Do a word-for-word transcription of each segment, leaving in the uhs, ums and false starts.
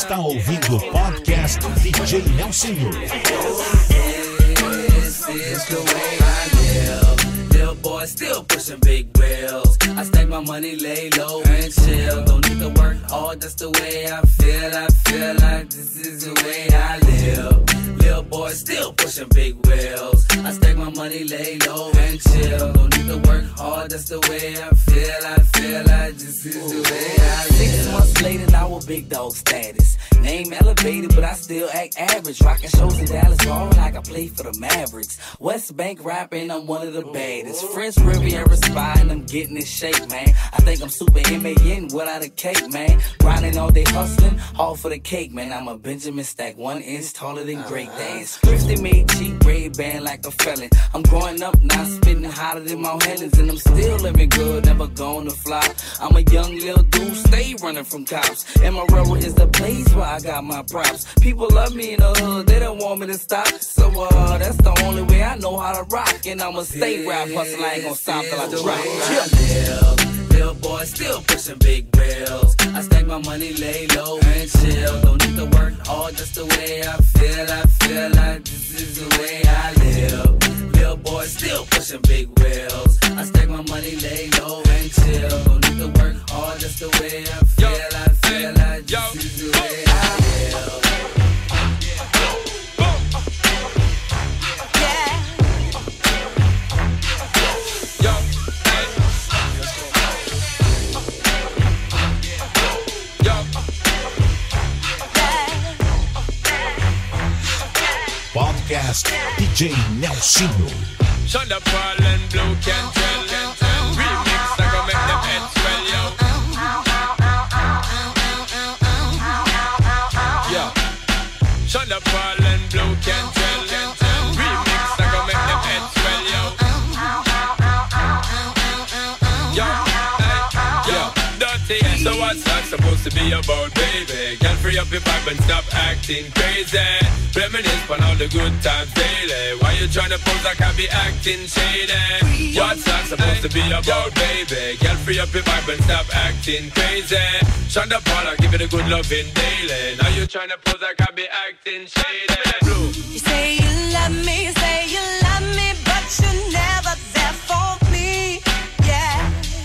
está ouvindo o podcast D J Nelsinho. This is the way I live. Little boy still pushing big wheels. I stack my money, lay low and chill. Don't need to work hard, that's the way I feel. I feel like this is the way I live. Little boy still pushing big wheels. I stack my money, lay low and chill. Don't need to work hard, that's the way I feel. I feel like this is the way I live. Six months later, now with big dog status. Name elevated, but I still act average. Rocking shows in Dallas, ballin' like I play for the Mavericks. West Bank rapping, I'm one of the baddest. French Riviera spy, and I'm getting in shape, man. I think I'm super M A N without a cake, man. Grinding all day hustling, all for the cake, man. I'm a Benjamin Stack, one inch taller than Great Dance. Thrifty made cheap, red band like a felon. I'm growing up, now spitting hotter than Mount Helens. And I'm still living good, never gonna flop. I'm a young little dude, stay running from cops. Amarillo is the place where I got my props. People love me in the hood, they don't want me to stop. So uh, that's the only way I know how to rock. And I'ma stay rap hustle, I ain't gonna stop till I drop. Yeah. Little boy still pushing big wheels. I stack my money, lay low and chill. Don't need to work hard, that's the way I feel. I feel like this is the way I live. Little boy still pushing big wheels. I stack my money, lay low and chill. Don't need to work hard, that's the way I feel. I feel like this is the way I live. Podcast D J Nelsinho. Shonda Paul and Blue Cantrell. Remix, I gon' make them heads swell, yo. Yeah. Shonda Paul and Blue Cantrell. Remix, I gon' make them heads swell, yo. Yo, hey, yo. Dirty. So what's that supposed to be about, baby? Girl, free up your vibe and stop acting crazy. Reminisce on all the good times daily. Why you tryna pose like I be acting shady? What's that supposed to be about, baby? Girl, free up your vibe and stop acting crazy. Shonda Paul, I give it a good loving daily. Now you tryna pose like I be acting shady. You say you love me, you say you love me, but you're never there for me. Yeah.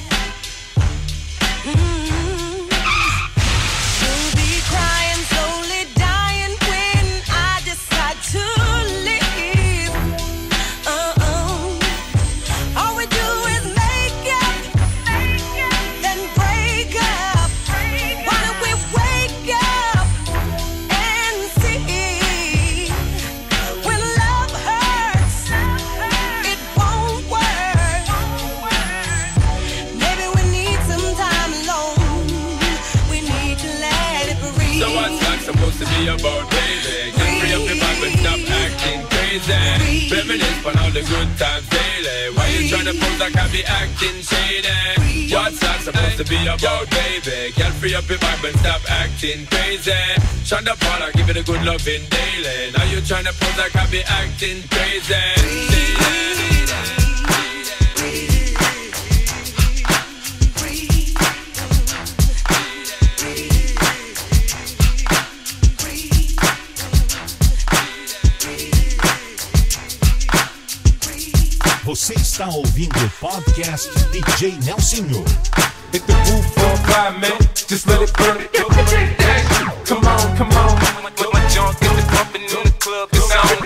Mm-hmm. You'll be crying, slowly dying when I decide to leave. Uh-uh. All we do is make up, then break up. Why don't we wake up and see? When love hurts, it won't work. Maybe we need some time alone. We need to let it breathe. So what's that supposed to be about, baby? Get free up your vibe and stop acting crazy. Reminisce on all the good times daily. Why you tryna pose like I be acting shady? What's that supposed to be about, baby? Get free up your vibe and stop acting crazy. Shonda Paul, I give it a good loving daily. Now you tryna pose like I be acting crazy. Você está ouvindo o podcast D J Nelsinho. Hit the roof on fire, man. Just let it burn. Come on, come on. With my junk, get the pumping in the club. It's on.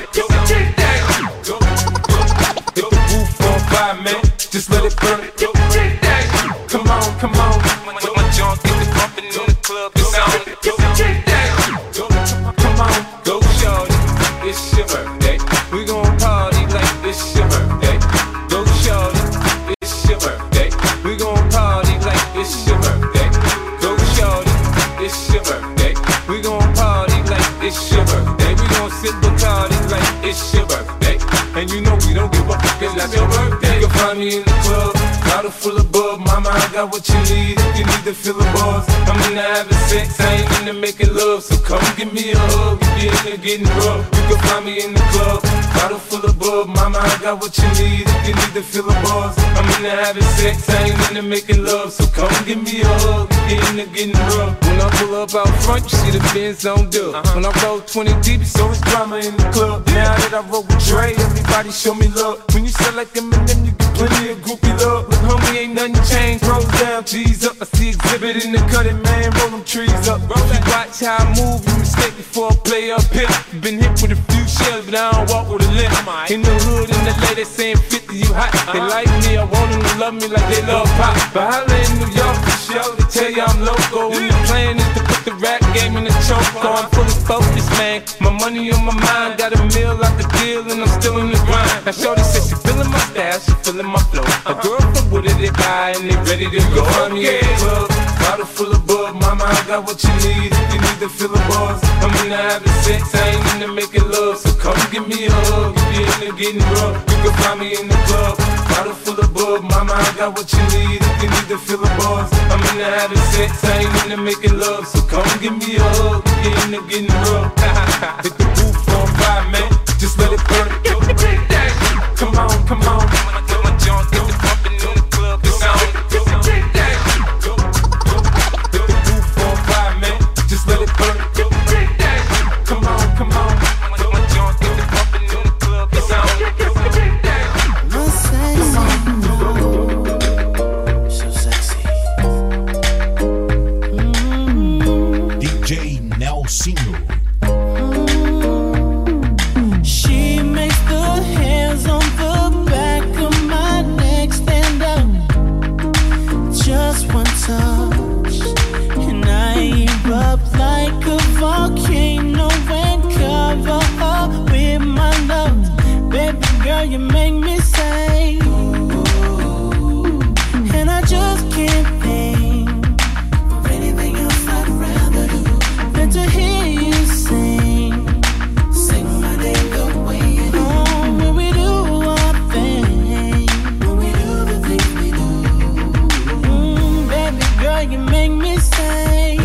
Hit the roof on fire, man. Just let it burn. Come on, come on. With my junk, get the pumping in the club. It's on. Come on, go shorty. It's your birthday. We gon' party like it's your birthday. Go shorty. It's your birthday. We gon' party like it's your birthday. Go shorty. It's your birthday. We gon' party like it's your birthday. We gon' sip Bacardi like it's your birthday. And you know we don't give up because that's your birthday. You can find me in the club, bottle full of bub. Mama, I got what you need if you need to feel the buzz. I'm into having sex, I ain't into making love. So come give me a hug if you're into getting rough. You can find me in the club, bottle full of bub. Mama, I got what you need if you need to feel the buzz. I'm into having sex, I ain't into making love. So come give me a hug if you're into getting rough. When I pull up out front, you see the Benz on dub. Uh-huh. When I roll twenty deep, so it's drama in the club. Now that I roll with Dre, everybody show me love. When you sell like them and them, you get plenty of groupie love. Look, homie, ain't nothing changed. Rolls down, G's up. I see exhibit in the cutting, man. Roll them trees up. Roll that. Watch how I move, you mistake before I play up here. Been hit with a few shells, but I don't walk with a limp. In the hood, in the lady saying fifty, you hot. They like me, I want them to love me like they love pop. But holla in New York for show, they tell you I'm loco. When the plan is to put the rap game in the choke. I'm fully focused, man. My money on my mind, got a meal out the deal, and I'm still in the grind. Now shorty said she feeling my style, she feeling my flow. A girl from Wooded, they buy and they ready to go. I'm in the club, bottle full of bug. Mama, I got what you need if you need to fill the buzz. I'm into having sex, I ain't into making love. So come give me a hug if you're into getting rough. You can find me in the club, bottle full of bug. Mama, I got what you need if you need to fill the buzz. I'm into having sex, I ain't into making love. So come give me a hug if you're into getting rough. Hit the roof on fire, man, just let it burn. Come on, come on. Get my joint, get the pumping in the club. It's on. Hit the roof on fire, man, just let it burn. Come on, come on. Get my joint, get the pumping in the club. It's on. So sexy. Mm-hmm. D J Nelsinho. She makes the hands on the back of my neck stand up. Just one touch, and I erupt like a volcano and cover up with my love. Baby girl, you make me say, and I just can't think of anything else I'd rather do than to hear you sing, sing my name the way you do. Oh, when we do our thing, when we do the things we do. Mm, baby girl, you make me say,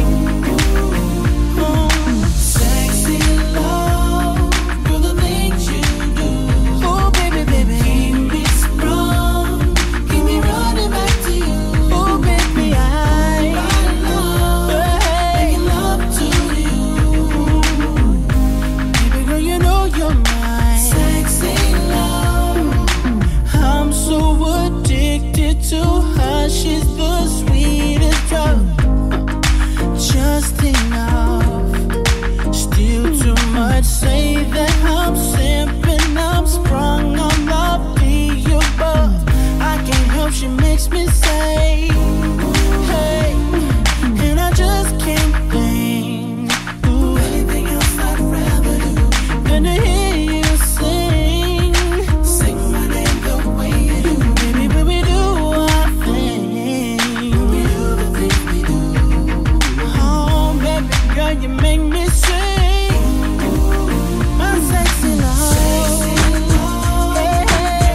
oh, sexy love, girl, the things you do. Oh, baby, baby, keep me sprung, keep me running back to you. Oh, baby, I, I love, making love to you. Baby girl, you know you're mine. Sexy love, I'm so addicted to her. She's the sweetest drug. Just enough, still too much. Say that I'm simping, I'm sprung on love the above. I can't help, she makes me say, hey, and I just can't think ooh, anything else I'd rather do than to hear you sing, sing my name the way you do. Baby, when we do our thing, when we do the things we do. Oh, baby girl, you make me sing, my sexy love. Hey, hey.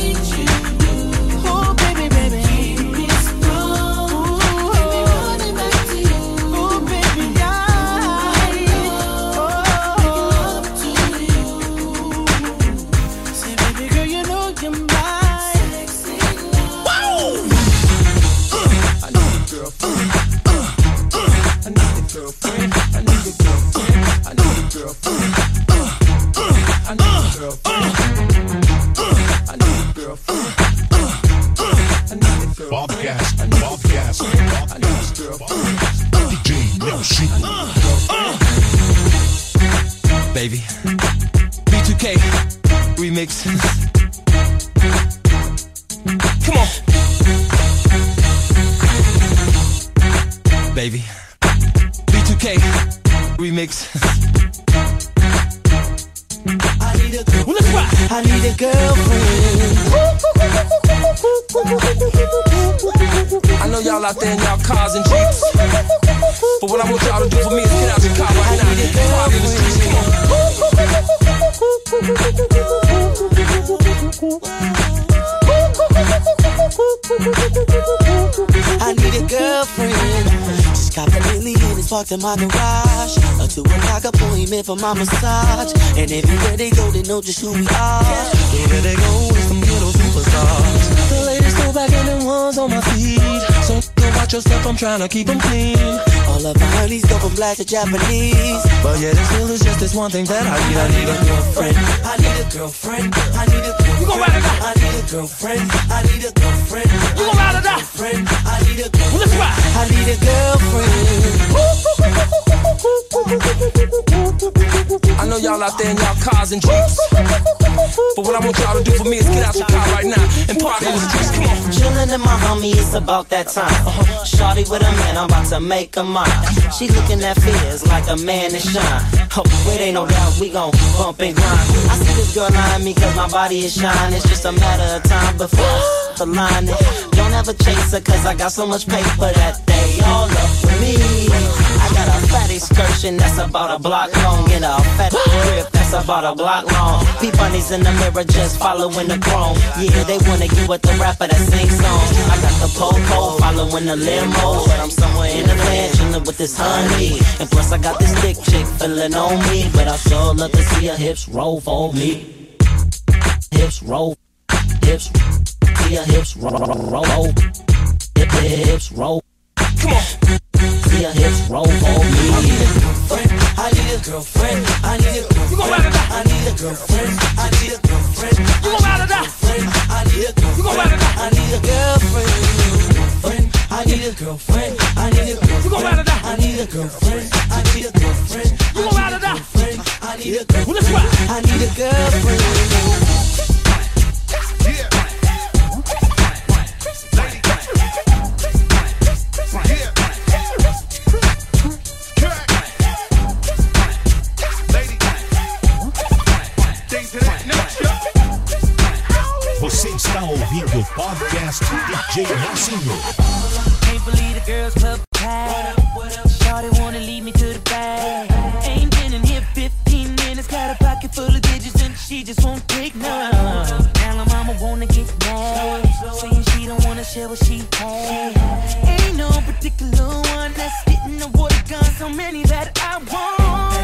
Oh, baby, baby, keep me strong, keep me running back to you. Oh, baby, I, oh, making love to you. Say, baby girl, you know you're mine. Sexy love. I need a girlfriend. I need a girlfriend. I need a girlfriend. I need a girlfriend. I need a girlfriend. I need a girlfriend. I need a girlfriend. Podcast, podcast, I need a girlfriend. D J Nelsinho. Baby, B two K remix. Come on, baby. B two K remix. I need a girlfriend. Well, let's rock. I need a girlfriend. I know y'all out there in y'all cars and jeeps, but what I want y'all to do for me is get out your car right now and party in the streets. Come on. I need a girlfriend. Just got the million, it's parked in my garage. A two o'clock appointment for my massage. And everywhere they go, they know just who we are. Everywhere they go, it's some little superstars. The latest go back and the ones on my feet. So go watch Watch yourself, I'm trying to keep them clean. All of my honeys go from black to Japanese. But yeah, there still is just this one thing that I need. I need a girlfriend. I need a girlfriend. I need a girlfriend. You gon' ride it out. I need a girlfriend. I need a girlfriend. You gon' ride it out. I need a girlfriend. Well, let's ride. I need a girlfriend. I know y'all out there in y'all cars and jeeps, but what I want y'all to do for me is get out your car right now and party in the streets. Come on. Chillin' in my homie, it's about that time. Shawty with a man, I'm about to make a mine. She looking at fears like a man to shine. Oh, it ain't no doubt we gon' bump and grind. I see this girl eyeing me cause my body is shine. It's just a matter of time before I the line. Don't ever chase her cause I got so much paper that they all up with me. I got a fat excursion that's about a block long and a fat grip that's about a block long. P-bunnies in the mirror just following the chrome. Yeah, they wanna get with the rapper that sings songs. I got the po-po following the limo, but I'm somewhere in the land chillin' with this honey. And plus I got this thick chick feelin' on me, but I sure love to see her hips roll for me. Hips roll, hips, see her hips roll, roll, hip, hips roll. Come on. See her hips roll for me. I need a girlfriend. I need a girlfriend. I need a girlfriend. You gon' ride it out. I need a girlfriend. I need a girlfriend. You gon' ride it out. I need a girlfriend. You gon' ride it out. I need a girlfriend. I need a girlfriend. I need a girlfriend. You gon' ride it out. I need a girlfriend. I need a girlfriend. You gon' ride it out. I need a girlfriend. Well, let's ride. I need a girlfriend. Você está ouvindo o podcast D J Marcinho. Can't believe the girls club packed. Shawty wanna lead me to the bag. Ain't been in here fifteen minutes. Got a pocket full of digits and she just won't take none. Now her mama wanna get mad, saying she don't wanna share what she had. Ain't no particular one that's getting the water gun. So many that I want.